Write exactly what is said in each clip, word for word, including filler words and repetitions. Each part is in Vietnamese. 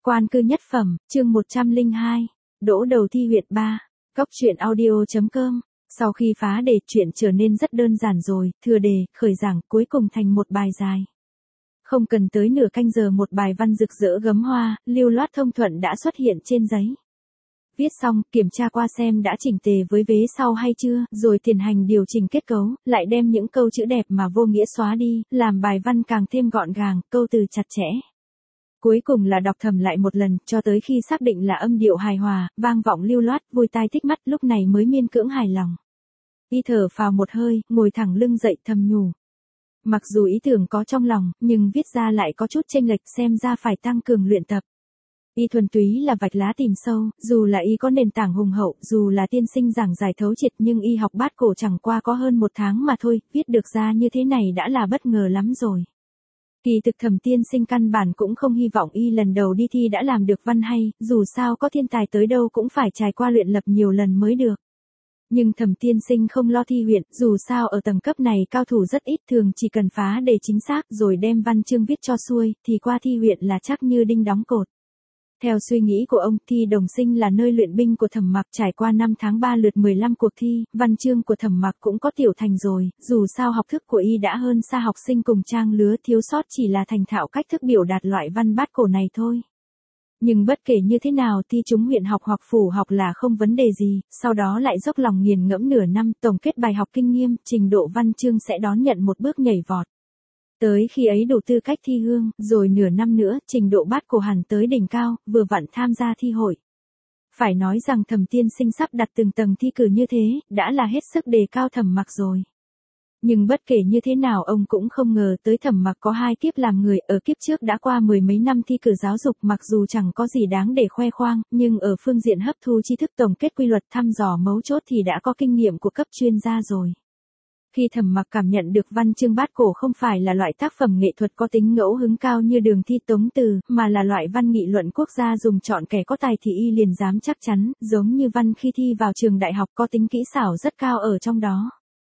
Quan cư nhất phẩm, chương một trăm lẻ hai, đỗ đầu thi huyện ba, Cóc truyện audio chấm com. Sau khi phá đề, chuyện trở nên rất đơn giản rồi, thừa đề, khởi giảng, cuối cùng thành một bài dài. Không cần tới nửa canh giờ một bài văn rực rỡ gấm hoa, lưu loát thông thuận đã xuất hiện trên giấy. Viết xong, kiểm tra qua xem đã chỉnh tề với vế sau hay chưa, rồi tiến hành điều chỉnh kết cấu, lại đem những câu chữ đẹp mà vô nghĩa xóa đi, làm bài văn càng thêm gọn gàng, câu từ chặt chẽ. Cuối cùng là đọc thầm lại một lần, cho tới khi xác định là âm điệu hài hòa, vang vọng lưu loát, vui tai thích mắt, lúc này mới miên cưỡng hài lòng. Y thở phào một hơi, ngồi thẳng lưng dậy thầm nhủ. Mặc dù ý tưởng có trong lòng, nhưng viết ra lại có chút chênh lệch, xem ra phải tăng cường luyện tập. Y thuần túy là vạch lá tìm sâu, dù là y có nền tảng hùng hậu, dù là tiên sinh giảng giải thấu triệt, nhưng y học bát cổ chẳng qua có hơn một tháng mà thôi, viết được ra như thế này đã là bất ngờ lắm rồi. Kỳ thực Thẩm tiên sinh căn bản cũng không hy vọng y lần đầu đi thi đã làm được văn hay, dù sao có thiên tài tới đâu cũng phải trải qua luyện lập nhiều lần mới được. Nhưng Thẩm tiên sinh không lo thi huyện, dù sao ở tầng cấp này cao thủ rất ít, thường chỉ cần phá đề chính xác rồi đem văn chương viết cho xuôi, thì qua thi huyện là chắc như đinh đóng cột. Theo suy nghĩ của ông, thi đồng sinh là nơi luyện binh của Thẩm Mặc, trải qua năm tháng ba lượt mười lăm cuộc thi, văn chương của Thẩm Mặc cũng có tiểu thành rồi, dù sao học thức của y đã hơn xa học sinh cùng trang lứa, thiếu sót chỉ là thành thạo cách thức biểu đạt loại văn bát cổ này thôi. Nhưng bất kể như thế nào, thi trúng huyện học hoặc phủ học là không vấn đề gì, sau đó lại dốc lòng nghiền ngẫm nửa năm, tổng kết bài học kinh nghiêm, trình độ văn chương sẽ đón nhận một bước nhảy vọt. Tới khi ấy đủ tư cách thi hương, rồi nửa năm nữa, trình độ bát cổ hẳn tới đỉnh cao, vừa vặn tham gia thi hội. Phải nói rằng Thẩm tiên sinh sắp đặt từng tầng thi cử như thế, đã là hết sức đề cao Thẩm Mặc rồi. Nhưng bất kể như thế nào ông cũng không ngờ tới Thẩm Mặc có hai kiếp làm người, ở kiếp trước đã qua mười mấy năm thi cử giáo dục, mặc dù chẳng có gì đáng để khoe khoang, nhưng ở phương diện hấp thu tri thức, tổng kết quy luật, thăm dò mấu chốt thì đã có kinh nghiệm của cấp chuyên gia rồi. Khi Thẩm Mặc cảm nhận được văn chương bát cổ không phải là loại tác phẩm nghệ thuật có tính ngẫu hứng cao như Đường Thi Tống Từ, mà là loại văn nghị luận quốc gia dùng chọn kẻ có tài thì y liền dám chắc chắn, giống như văn khi thi vào trường đại học có tính kỹ xảo rất cao ở trong đó.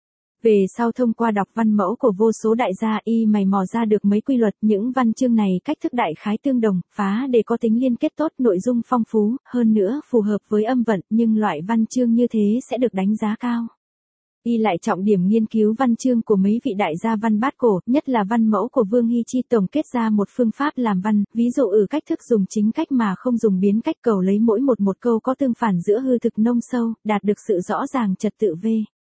Về sau thông qua đọc văn mẫu của vô số đại gia, y mày mò ra được mấy quy luật, những văn chương này cách thức đại khái tương đồng, phá để có tính liên kết tốt, nội dung phong phú, hơn nữa phù hợp với âm vận, nhưng loại văn chương như thế sẽ được đánh giá cao. Y lại trọng điểm nghiên cứu văn chương của mấy vị đại gia văn bát cổ, nhất là văn mẫu của Vương Hy Chi, tổng kết ra một phương pháp làm văn, ví dụ ở cách thức dùng chính cách mà không dùng biến cách, cầu lấy mỗi một một câu có tương phản giữa hư thực nông sâu, đạt được sự rõ ràng trật tự v.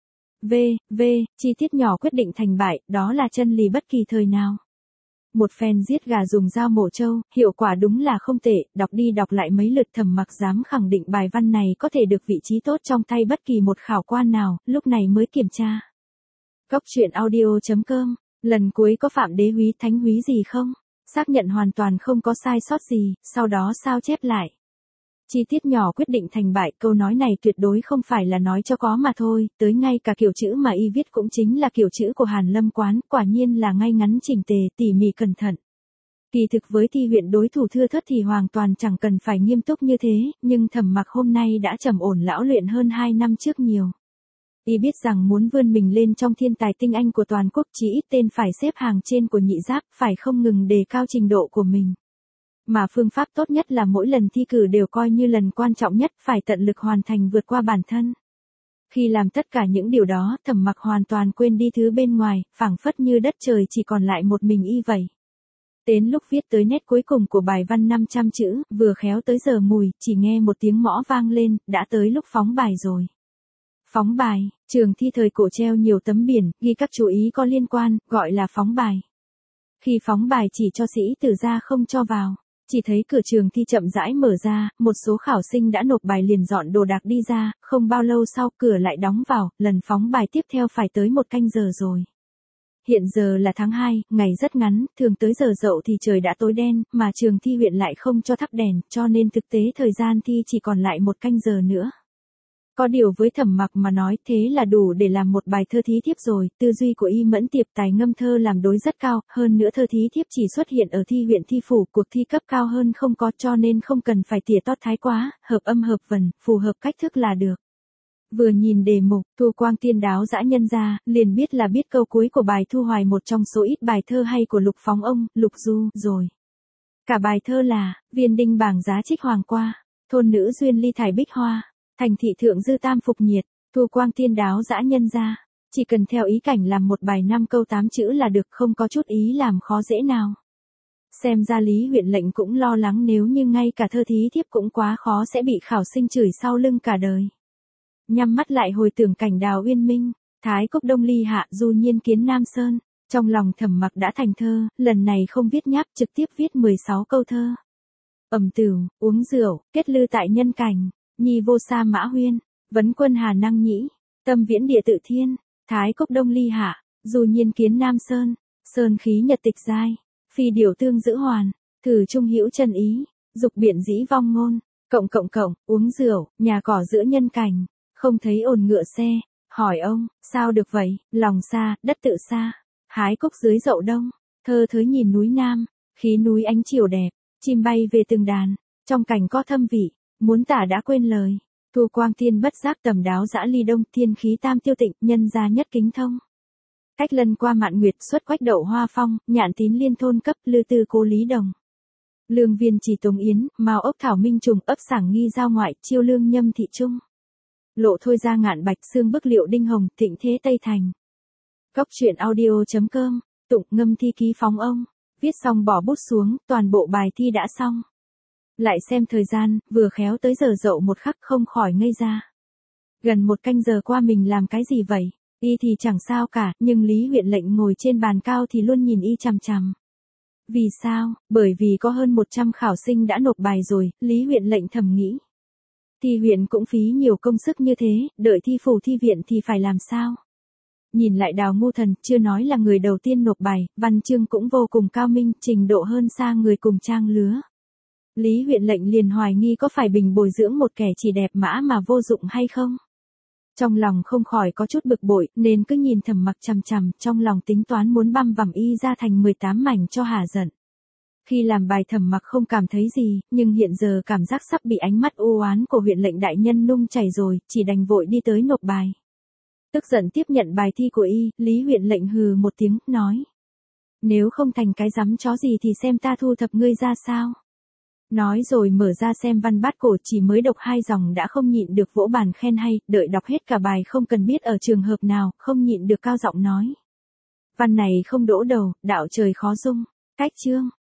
V, V, chi tiết nhỏ quyết định thành bại, đó là chân lý bất kỳ thời nào. Một phen giết gà dùng dao mổ trâu, hiệu quả đúng là không tệ, đọc đi đọc lại mấy lượt Thẩm Mặc dám khẳng định bài văn này có thể được vị trí tốt trong tay bất kỳ một khảo quan nào, lúc này mới kiểm tra. Cóc truyện audio chấm com, lần cuối có phạm đế húy thánh húy gì không? Xác nhận hoàn toàn không có sai sót gì, sau đó sao chép lại. Chi tiết nhỏ quyết định thành bại, câu nói này tuyệt đối không phải là nói cho có mà thôi, tới ngay cả kiểu chữ mà y viết cũng chính là kiểu chữ của Hàn Lâm Quán, quả nhiên là ngay ngắn chỉnh tề, tỉ mỉ cẩn thận. Kỳ thực với thi huyện đối thủ thưa thớt thì hoàn toàn chẳng cần phải nghiêm túc như thế, nhưng Thẩm Mặc hôm nay đã trầm ổn lão luyện hơn hai năm trước nhiều. Y biết rằng muốn vươn mình lên trong thiên tài tinh anh của toàn quốc, chỉ ít tên phải xếp hàng trên của nhị giáp, phải không ngừng đề cao trình độ của mình. Mà phương pháp tốt nhất là mỗi lần thi cử đều coi như lần quan trọng nhất, phải tận lực hoàn thành vượt qua bản thân. Khi làm tất cả những điều đó, Thẩm Mặc hoàn toàn quên đi thứ bên ngoài, phảng phất như đất trời chỉ còn lại một mình y vậy. Đến lúc viết tới nét cuối cùng của bài văn năm trăm chữ, vừa khéo tới giờ mùi, chỉ nghe một tiếng mõ vang lên, đã tới lúc phóng bài rồi. Phóng bài, trường thi thời cổ treo nhiều tấm biển, ghi các chú ý có liên quan, gọi là phóng bài. Khi phóng bài chỉ cho sĩ tử ra không cho vào. Chỉ thấy cửa trường thi chậm rãi mở ra, một số khảo sinh đã nộp bài liền dọn đồ đạc đi ra, không bao lâu sau cửa lại đóng vào, lần phóng bài tiếp theo phải tới một canh giờ rồi. Hiện giờ là tháng hai, ngày rất ngắn, thường tới giờ dậu thì trời đã tối đen, mà trường thi huyện lại không cho thắp đèn, cho nên thực tế thời gian thi chỉ còn lại một canh giờ nữa. Có điều với Thẩm Mặc mà nói thế là đủ để làm một bài thơ thí thiếp rồi, tư duy của y mẫn tiệp, tài ngâm thơ làm đối rất cao, hơn nữa thơ thí thiếp chỉ xuất hiện ở thi huyện thi phủ, cuộc thi cấp cao hơn không có, cho nên không cần phải tỉa tót thái quá, hợp âm hợp vần, phù hợp cách thức là được. Vừa nhìn đề mục, Thu Quang Tiên đáo dã nhân ra, liền biết là biết câu cuối của bài Thu Hoài, một trong số ít bài thơ hay của Lục Phóng Ông, Lục Du, rồi. Cả bài thơ là, viên đinh bảng giá trích hoàng qua, thôn nữ duyên ly thải bích hoa, thành thị thượng dư tam phục nhiệt, thu quang tiên đáo dã nhân ra. Chỉ cần theo ý cảnh làm một bài năm câu tám chữ là được, không có chút ý làm khó dễ nào. Xem ra Lý huyện lệnh cũng lo lắng nếu như ngay cả thơ thí thiếp cũng quá khó sẽ bị khảo sinh chửi sau lưng cả đời. Nhắm mắt lại hồi tưởng cảnh Đào Uyên Minh, Thái Cốc Đông ly hạ du nhiên kiến Nam Sơn, trong lòng Thẩm Mặc đã thành thơ, lần này không viết nháp trực tiếp viết mười sáu câu thơ. Ẩm tửu, uống rượu, kết lư tại nhân cảnh, nhi vô sa mã huyên, vấn quân hà năng nhĩ, tâm viễn địa tự thiên, Thái Cốc Đông ly hạ, du nhiên kiến Nam Sơn, sơn khí nhật tịch giai, phi điều tương giữ hoàn, thử trung hữu chân ý, dục biện dĩ vong ngôn, cộng cộng cộng, uống rượu, nhà cỏ giữa nhân cảnh, không thấy ồn ngựa xe, hỏi ông, sao được vậy, lòng xa, đất tự xa, hái cúc dưới dậu đông, thơ thới nhìn núi Nam, khí núi ánh chiều đẹp, chim bay về từng đàn, trong cảnh có thâm vị, muốn tả đã quên lời, thu quang thiên bất giác tầm đáo dã ly đông, thiên khí tam tiêu tịnh, nhân gia nhất kính thông. Cách lân qua mạn nguyệt xuất quách đậu hoa phong, nhạn tín liên thôn cấp, lư tư cố lý đồng. Lương viên chỉ tống yến, mao ốc thảo minh trùng, ấp sảng nghi giao ngoại, chiêu lương nhâm thị trung. Lộ thôi ra ngạn bạch, xương bức liệu đinh hồng, thịnh thế tây thành. Góc truyện audio chấm com, tụng ngâm thi ký phóng ông. Viết xong bỏ bút xuống, toàn bộ bài thi đã xong. Lại xem thời gian, vừa khéo tới giờ dậu một khắc không khỏi ngây ra. Gần một canh giờ qua mình làm cái gì vậy? Y thì chẳng sao cả, nhưng Lý huyện lệnh ngồi trên bàn cao thì luôn nhìn y chằm chằm. Vì sao? Bởi vì có hơn một trăm khảo sinh đã nộp bài rồi, Lý huyện lệnh thầm nghĩ. Thi huyện cũng phí nhiều công sức như thế, đợi thi phủ thi viện thì phải làm sao? Nhìn lại Đào Ngu Thần, chưa nói là người đầu tiên nộp bài, văn chương cũng vô cùng cao minh, trình độ hơn xa người cùng trang lứa. Lý huyện lệnh liền hoài nghi có phải bình bồi dưỡng một kẻ chỉ đẹp mã mà vô dụng hay không? Trong lòng không khỏi có chút bực bội, nên cứ nhìn Thẩm Mặc chằm chằm, trong lòng tính toán muốn băm vằm y ra thành mười tám mảnh cho hả giận. Khi làm bài Thẩm Mặc không cảm thấy gì, nhưng hiện giờ cảm giác sắp bị ánh mắt u oán của huyện lệnh đại nhân nung chảy rồi, chỉ đành vội đi tới nộp bài. Tức giận tiếp nhận bài thi của y, Lý huyện lệnh hừ một tiếng, nói. Nếu không thành cái rắm chó gì thì xem ta thu thập ngươi ra sao. Nói rồi mở ra xem văn bát cổ, chỉ mới đọc hai dòng đã không nhịn được vỗ bàn khen hay, đợi đọc hết cả bài không cần biết ở trường hợp nào, không nhịn được cao giọng nói. Văn này không đỗ đầu, đạo trời khó dung, cách chương.